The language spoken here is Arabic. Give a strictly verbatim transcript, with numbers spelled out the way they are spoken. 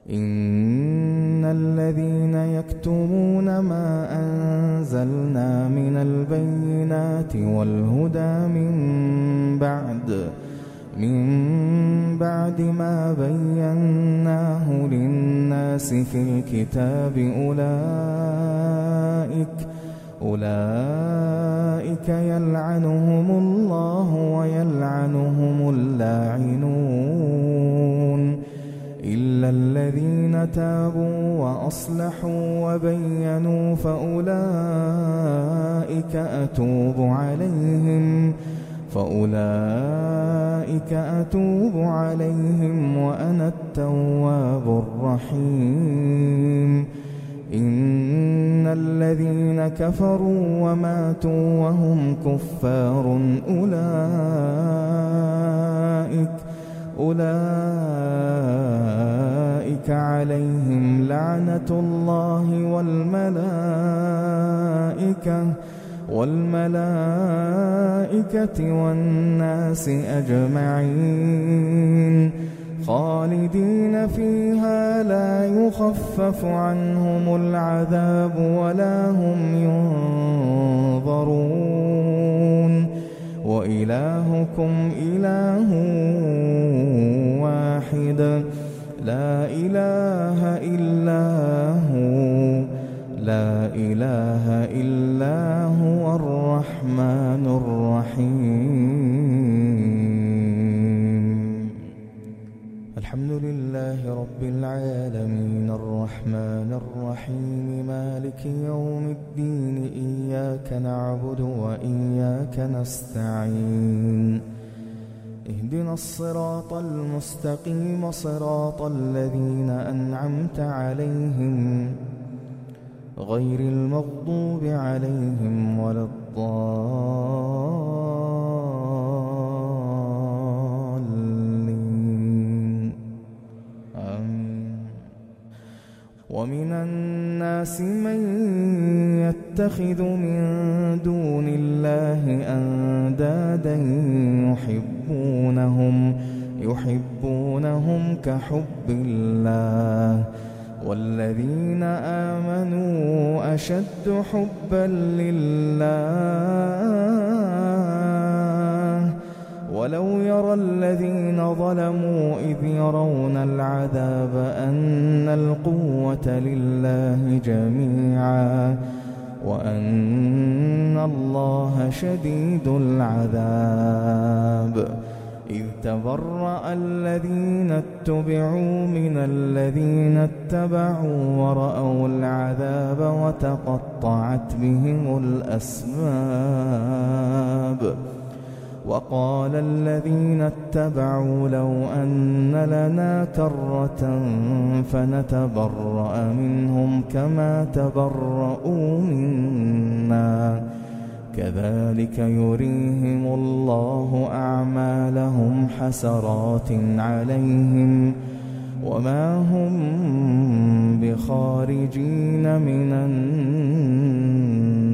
إن الذين يكتمون ما أنزلنا من البينات والهدى من بعد من بعد ما بيناه للناس في الكتاب أولئك أولئك يلعنهم الله ويلعنهم اللاعنون إلا الذين تابوا وأصلحوا وبينوا فأولئك أتوب عليهم فأولئك أتوب عليهم وأنا التواب الرحيم إن الذين كفروا وماتوا وهم كفار أولئك أولئك عليهم لعنة الله والملائكة والملائكة والناس أجمعين خالدين فيها لا يخفف عنهم العذاب ولا هم ينظرون وإلهكم إله واحد لا إله إلا هو لا إله إلا هو الرحمن الرحيم. الحمد لله رب العالمين الرحمن الرحيم مالك يوم الدين إياك نعبد وإياك نستعين اهدنا الصراط المستقيم صراط الذين أنعمت عليهم غير المغضوب عليهم ولا الضالين آمين. ومن الناس من يتخذ من دون الله أندادا يحبونهم يحبونهم كحب الله والذين آمنوا أشد حبا لله ولو يرى الذين ظلموا إذ يرون العذاب أن القوة لله جميعا وأن الله شديد العذاب إذ تبرأ الذين اتبعوا من الذين اتبعوا ورأوا العذاب وتقطعت بهم الأسباب وقال الذين اتبعوا لو أن لنا كرة فنتبرأ منهم كما تبرؤوا منا كذلك يريهم الله أعمالهم حسرات عليهم وما هم بخارجين من النار.